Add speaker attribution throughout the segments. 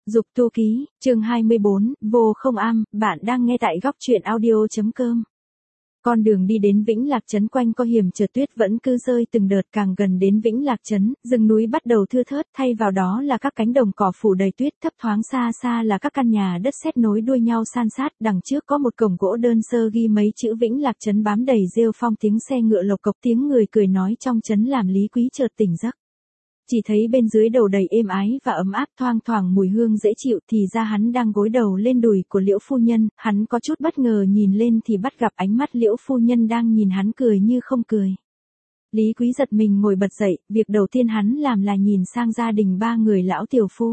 Speaker 1: Dục tu ký, chương 24, vô không am, bạn đang nghe tại góc truyện audio.com. Con đường đi đến Vĩnh Lạc Trấn quanh co hiểm trở tuyết vẫn cứ rơi từng đợt, càng gần đến Vĩnh Lạc Trấn, rừng núi bắt đầu thưa thớt, thay vào đó là các cánh đồng cỏ phủ đầy tuyết, thấp thoáng xa xa là các căn nhà đất sét nối đuôi nhau san sát, đằng trước có một cổng gỗ đơn sơ ghi mấy chữ Vĩnh Lạc Trấn bám đầy rêu phong, tiếng xe ngựa lộc cộc, tiếng người cười nói trong trấn làm Lý Quý chợt tỉnh giấc. Chỉ thấy bên dưới đầu đầy êm ái và ấm áp, thoang thoảng mùi hương dễ chịu, thì ra hắn đang gối đầu lên đùi của Liễu phu nhân. Hắn có chút bất ngờ nhìn lên thì bắt gặp ánh mắt Liễu phu nhân đang nhìn hắn cười như không cười. Lý Quý giật mình ngồi bật dậy, việc đầu tiên hắn làm là nhìn sang gia đình ba người lão tiểu phu.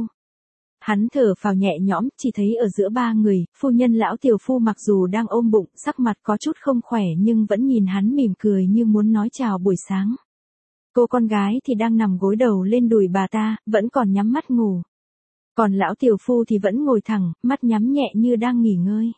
Speaker 1: Hắn thở phào nhẹ nhõm, chỉ thấy ở giữa ba người, phu nhân lão tiểu phu mặc dù đang ôm bụng, sắc mặt có chút không khỏe nhưng vẫn nhìn hắn mỉm cười như muốn nói chào buổi sáng. Cô con gái thì đang nằm gối đầu lên đùi bà ta, vẫn còn nhắm mắt ngủ. Còn lão tiểu phu thì vẫn ngồi thẳng, mắt nhắm nhẹ như đang nghỉ ngơi.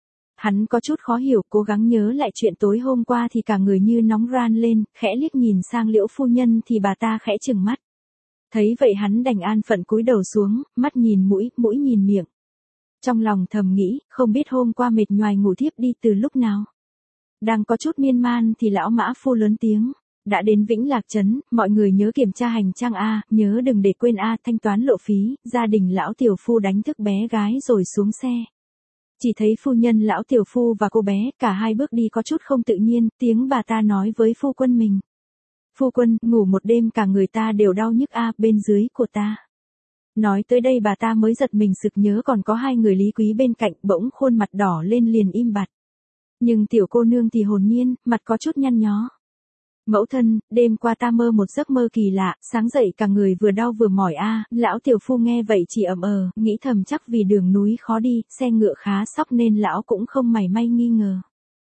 Speaker 1: Hắn có chút khó hiểu, cố gắng nhớ lại chuyện tối hôm qua thì cả người như nóng ran lên, khẽ liếc nhìn sang Liễu phu nhân thì bà ta khẽ trừng mắt. Thấy vậy hắn đành an phận cúi đầu xuống, mắt nhìn mũi, mũi nhìn miệng. Trong lòng thầm nghĩ, không biết hôm qua mệt nhoài ngủ thiếp đi từ lúc nào. Đang có chút miên man thì lão mã phu lớn tiếng. Đã đến Vĩnh Lạc Trấn, mọi người nhớ kiểm tra hành trang A, nhớ đừng để quên A, thanh toán lộ phí. Gia đình lão tiểu phu đánh thức bé gái rồi xuống xe. Chỉ thấy phu nhân lão tiểu phu và cô bé, cả hai bước đi có chút không tự nhiên, tiếng bà ta nói với phu quân mình. Phu quân, ngủ một đêm cả người ta đều đau nhức A, bên dưới của ta. Nói tới đây bà ta mới giật mình sực nhớ còn có hai người Lý Quý bên cạnh, bỗng khuôn mặt đỏ lên liền im bặt. Nhưng tiểu cô nương thì hồn nhiên, mặt có chút nhăn nhó. Mẫu thân, đêm qua ta mơ một giấc mơ kỳ lạ, sáng dậy cả người vừa đau vừa mỏi a. Lão tiểu phu nghe vậy chỉ nghĩ thầm chắc vì đường núi khó đi, xe ngựa khá sóc nên lão cũng không mảy may nghi ngờ.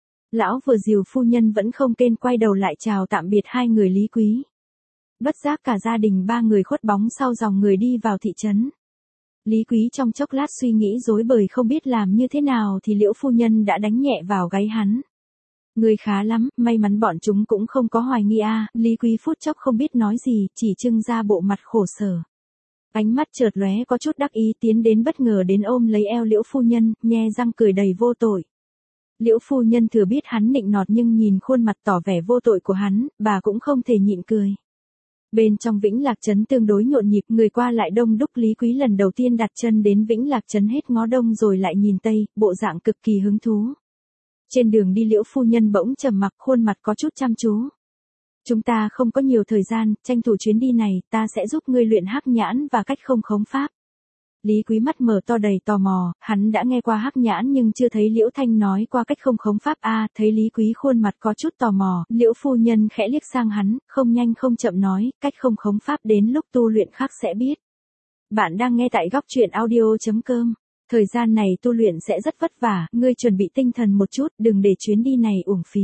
Speaker 1: Lão vừa dìu phu nhân vẫn không quên quay đầu lại chào tạm biệt hai người Lý Quý. Bất giác cả gia đình ba người khuất bóng sau dòng người đi vào thị trấn. Lý Quý trong chốc lát suy nghĩ rối bời không biết làm như thế nào thì Liễu phu nhân đã đánh nhẹ vào gáy hắn. Người khá lắm, may mắn bọn chúng cũng không có hoài nghi a. Lý Quý phút chốc không biết nói gì, chỉ trưng ra bộ mặt khổ sở. Ánh mắt chợt lóe có chút đắc ý tiến đến bất ngờ đến ôm lấy eo Liễu phu nhân, nhe răng cười đầy vô tội. Liễu phu nhân thừa biết hắn nịnh nọt nhưng nhìn khuôn mặt tỏ vẻ vô tội của hắn, bà cũng không thể nhịn cười. Bên trong Vĩnh Lạc Trấn tương đối nhộn nhịp, người qua lại đông đúc. Lý Quý lần đầu tiên đặt chân đến Vĩnh Lạc Trấn hết ngó đông rồi lại nhìn tây, bộ dạng cực kỳ hứng thú. Trên đường đi Liễu phu nhân bỗng trầm mặc, khuôn mặt có chút chăm chú. Chúng ta không có nhiều thời gian, tranh thủ chuyến đi này, ta sẽ giúp ngươi luyện hắc nhãn và cách không khống pháp. Lý Quý mắt mở to đầy tò mò, hắn đã nghe qua hắc nhãn nhưng chưa thấy Liễu Thanh nói qua cách không khống pháp a. Thấy Lý Quý khuôn mặt có chút tò mò, Liễu phu nhân khẽ liếc sang hắn, không nhanh không chậm nói, cách không khống pháp đến lúc tu luyện khác sẽ biết. Bạn đang nghe tại góc truyện audio.com. Thời gian này tu luyện sẽ rất vất vả, ngươi chuẩn bị tinh thần một chút, đừng để chuyến đi này uổng phí.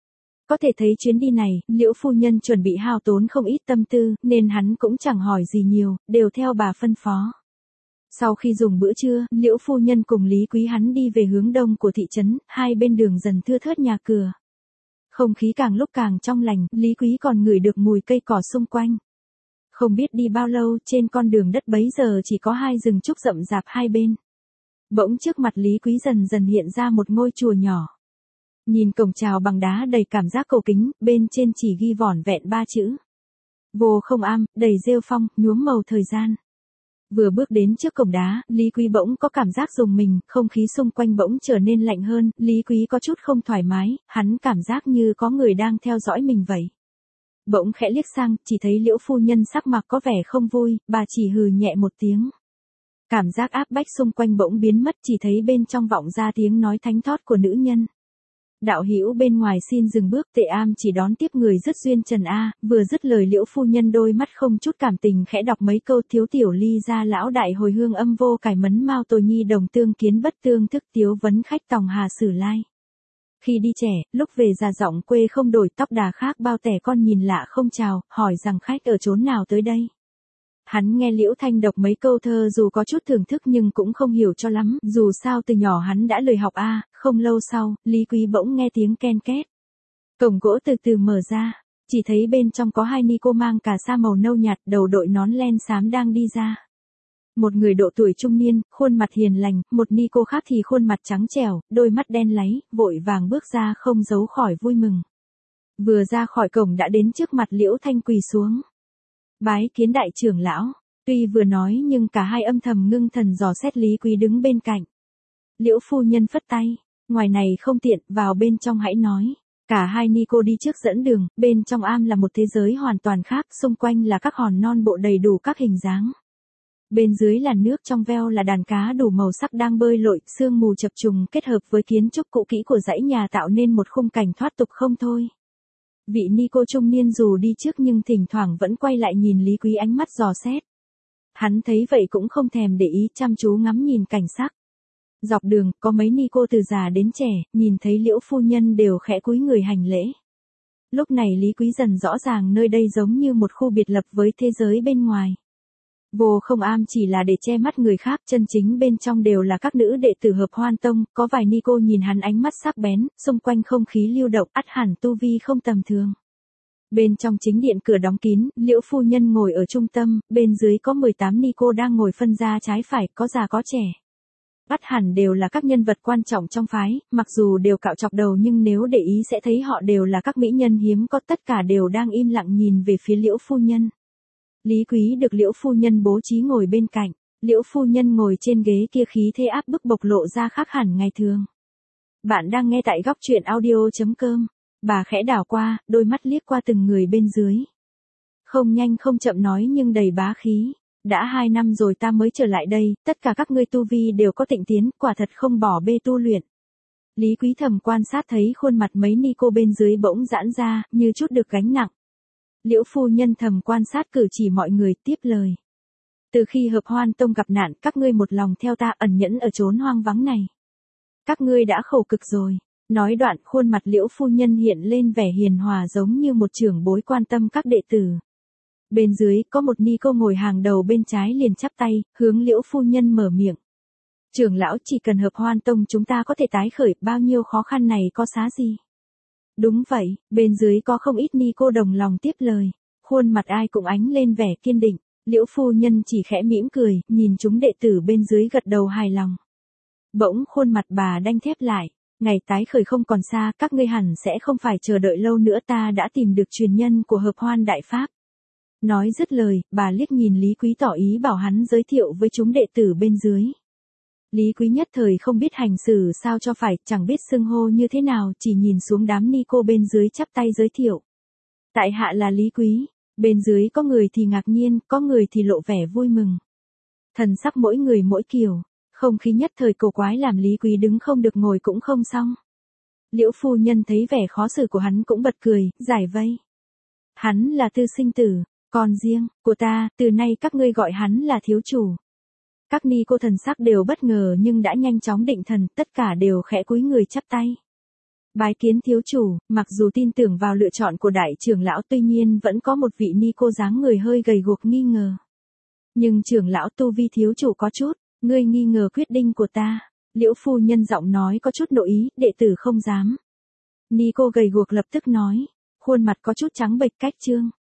Speaker 1: Có thể thấy chuyến đi này, Liễu phu nhân chuẩn bị hao tốn không ít tâm tư, nên hắn cũng chẳng hỏi gì nhiều, đều theo bà phân phó. Sau khi dùng bữa trưa, Liễu phu nhân cùng Lý Quý hắn đi về hướng đông của thị trấn, hai bên đường dần thưa thớt nhà cửa. Không khí càng lúc càng trong lành, Lý Quý còn ngửi được mùi cây cỏ xung quanh. Không biết đi bao lâu, trên con đường đất bấy giờ chỉ có hai rừng trúc rậm rạp hai bên. Bỗng trước mặt Lý Quý dần dần hiện ra một ngôi chùa nhỏ. Nhìn cổng chào bằng đá đầy cảm giác cổ kính, bên trên chỉ ghi vỏn vẹn ba chữ. Vô không am, đầy rêu phong, nhuốm màu thời gian. Vừa bước đến trước cổng đá, Lý Quý bỗng có cảm giác rùng mình, không khí xung quanh bỗng trở nên lạnh hơn, Lý Quý có chút không thoải mái, hắn cảm giác như có người đang theo dõi mình vậy. Bỗng khẽ liếc sang, chỉ thấy Liễu phu nhân sắc mặt có vẻ không vui, bà chỉ hừ nhẹ một tiếng. Cảm giác áp bách xung quanh bỗng biến mất, chỉ thấy bên trong vọng ra tiếng nói thánh thót của nữ nhân. Đạo hữu bên ngoài xin dừng bước, tệ am chỉ đón tiếp người dứt duyên trần a. Vừa dứt lời Liễu phu nhân đôi mắt không chút cảm tình khẽ đọc mấy câu thiếu tiểu ly ra lão đại hồi hương âm vô cải mấn mao tồi nhi đồng tương kiến bất tương thức tiếu vấn khách tòng hà sử lai. Khi đi trẻ, lúc về già giọng quê không đổi tóc đà khác bao tẻ con nhìn lạ không chào, hỏi rằng khách ở chốn nào tới đây. Hắn nghe Liễu Thanh đọc mấy câu thơ dù có chút thưởng thức nhưng cũng không hiểu cho lắm, dù sao từ nhỏ hắn đã lười học a. Không lâu sau, Lý Quý bỗng nghe tiếng ken két. Cổng gỗ từ từ mở ra, chỉ thấy bên trong có hai ni cô mang cà sa màu nâu nhạt, đầu đội nón len xám đang đi ra. Một người độ tuổi trung niên, khuôn mặt hiền lành, một ni cô khác thì khuôn mặt trắng trẻo, đôi mắt đen láy, vội vàng bước ra không giấu khỏi vui mừng. Vừa ra khỏi cổng đã đến trước mặt Liễu Thanh quỳ xuống. Bái kiến đại trưởng lão. Tuy vừa nói nhưng cả hai âm thầm ngưng thần dò xét Lý Quý đứng bên cạnh. Liễu phu nhân phất tay, ngoài này không tiện, vào bên trong hãy nói. Cả hai ni cô đi trước dẫn đường, bên trong am là một thế giới hoàn toàn khác, xung quanh là các hòn non bộ đầy đủ các hình dáng. Bên dưới là nước trong veo là đàn cá đủ màu sắc đang bơi lội, sương mù chập trùng kết hợp với kiến trúc cũ kỹ của dãy nhà tạo nên một khung cảnh thoát tục không thôi. Vị ni cô trung niên dù đi trước nhưng thỉnh thoảng vẫn quay lại nhìn Lý Quý ánh mắt dò xét. Hắn thấy vậy cũng không thèm để ý, chăm chú ngắm nhìn cảnh sắc. Dọc đường, có mấy ni cô từ già đến trẻ, nhìn thấy Liễu phu nhân đều khẽ cúi người hành lễ. Lúc này Lý Quý dần rõ ràng nơi đây giống như một khu biệt lập với thế giới bên ngoài. Vô Không Am chỉ là để che mắt người khác, chân chính bên trong đều là các nữ đệ tử Hợp Hoan Tông, có vài ni cô nhìn hắn ánh mắt sắc bén, xung quanh không khí lưu động, ắt hẳn tu vi không tầm thường. Bên trong chính điện cửa đóng kín, Liễu phu nhân ngồi ở trung tâm, bên dưới có 18 ni cô đang ngồi phân ra trái phải, có già có trẻ. Ắt hẳn đều là các nhân vật quan trọng trong phái, mặc dù đều cạo chọc đầu nhưng nếu để ý sẽ thấy họ đều là các mỹ nhân hiếm có, tất cả đều đang im lặng nhìn về phía Liễu phu nhân. Lý Quý được Liễu phu nhân bố trí ngồi bên cạnh, Liễu phu nhân ngồi trên ghế kia khí thế áp bức bộc lộ ra khác hẳn ngày thường. Bạn đang nghe tại góc truyện audio.com. Bà khẽ đảo qua, đôi mắt liếc qua từng người bên dưới. Không nhanh không chậm nói nhưng đầy bá khí. Đã 2 năm rồi ta mới trở lại đây, tất cả các ngươi tu vi đều có tịnh tiến, quả thật không bỏ bê tu luyện. Lý Quý thầm quan sát thấy khuôn mặt mấy ni cô bên dưới bỗng giãn ra, như chút được gánh nặng. Liễu phu nhân thầm quan sát cử chỉ mọi người, tiếp lời. Từ khi Hợp Hoan Tông gặp nạn, các ngươi một lòng theo ta ẩn nhẫn ở chốn hoang vắng này. Các ngươi đã khổ cực rồi. Nói đoạn, khuôn mặt Liễu phu nhân hiện lên vẻ hiền hòa giống như một trưởng bối quan tâm các đệ tử. Bên dưới, có một ni cô ngồi hàng đầu bên trái liền chắp tay, hướng Liễu phu nhân mở miệng. Trưởng lão, chỉ cần Hợp Hoan Tông chúng ta có thể tái khởi, bao nhiêu khó khăn này có xá gì. Đúng vậy, bên dưới có không ít ni cô đồng lòng tiếp lời. Khuôn mặt ai cũng ánh lên vẻ kiên định, Liễu phu nhân chỉ khẽ mỉm cười, nhìn chúng đệ tử bên dưới gật đầu hài lòng. Bỗng khuôn mặt bà đanh thép lại. Ngày tái khởi không còn xa, các ngươi hẳn sẽ không phải chờ đợi lâu nữa, ta đã tìm được truyền nhân của Hợp Hoan Đại Pháp. Nói dứt lời, bà liếc nhìn Lý Quý tỏ ý bảo hắn giới thiệu với chúng đệ tử bên dưới. Lý Quý nhất thời không biết hành xử sao cho phải, chẳng biết xưng hô như thế nào, chỉ nhìn xuống đám ni cô bên dưới chắp tay giới thiệu. Tại hạ là Lý Quý, bên dưới có người thì ngạc nhiên, có người thì lộ vẻ vui mừng. Thần sắc mỗi người mỗi kiểu. Không khí nhất thời cổ quái làm Lý Quý đứng không được ngồi cũng không xong. Liễu phu nhân thấy vẻ khó xử của hắn cũng bật cười, giải vây. Hắn là Tư Sinh Tử, con riêng của ta, từ nay các ngươi gọi hắn là thiếu chủ. Các ni cô thần sắc đều bất ngờ nhưng đã nhanh chóng định thần, tất cả đều khẽ cúi người chắp tay. Bái kiến thiếu chủ, mặc dù tin tưởng vào lựa chọn của đại trưởng lão, tuy nhiên vẫn có một vị ni cô dáng người hơi gầy guộc nghi ngờ. Nhưng trưởng lão tu vi thiếu chủ có chút. Ngươi nghi ngờ quyết định của ta. Liễu phu nhân giọng nói có chút nội ý, đệ tử không dám. Ni cô gầy guộc lập tức nói. Khuôn mặt có chút trắng bệch cách trương.